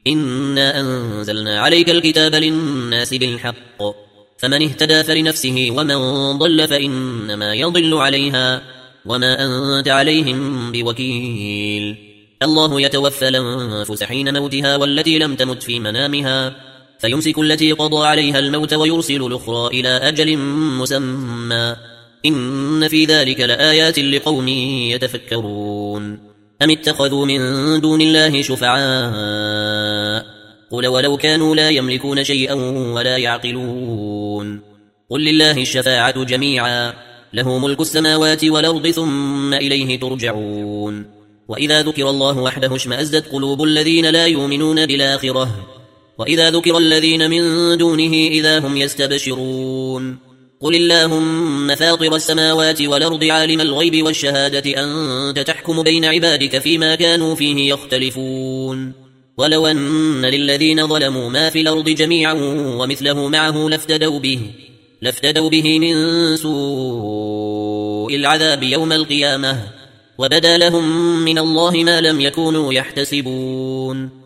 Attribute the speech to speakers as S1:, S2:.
S1: إنا أنزلنا عليك الكتاب للناس بالحق فمن اهتدى فلنفسه ومن ضل فإنما يضل عليها وما أنت عليهم بوكيل الله يتوفى الأنفس حين موتها والتي لم تمت في منامها فيمسك التي قضى عليها الموت ويرسل الأخرى إلى أجل مسمى إن في ذلك لآيات لقوم يتفكرون أم اتخذوا من دون الله شفعاء قل ولو كانوا لا يملكون شيئا ولا يعقلون قل لله الشفاعة جميعا له ملك السماوات والأرض ثم إليه ترجعون وإذا ذكر الله وحده اشمأزت قلوب الذين لا يؤمنون بالآخرة وإذا ذكر الذين من دونه إذا هم يستبشرون قل اللهم فاطر السماوات والأرض عالم الغيب والشهادة أنت تحكم بين عبادك فيما كانوا فيه يختلفون ولو أن للذين ظلموا ما في الأرض جميعا ومثله معه لافتدوا به من سوء العذاب يوم القيامة وبدا لهم من الله ما لم يكونوا يحتسبون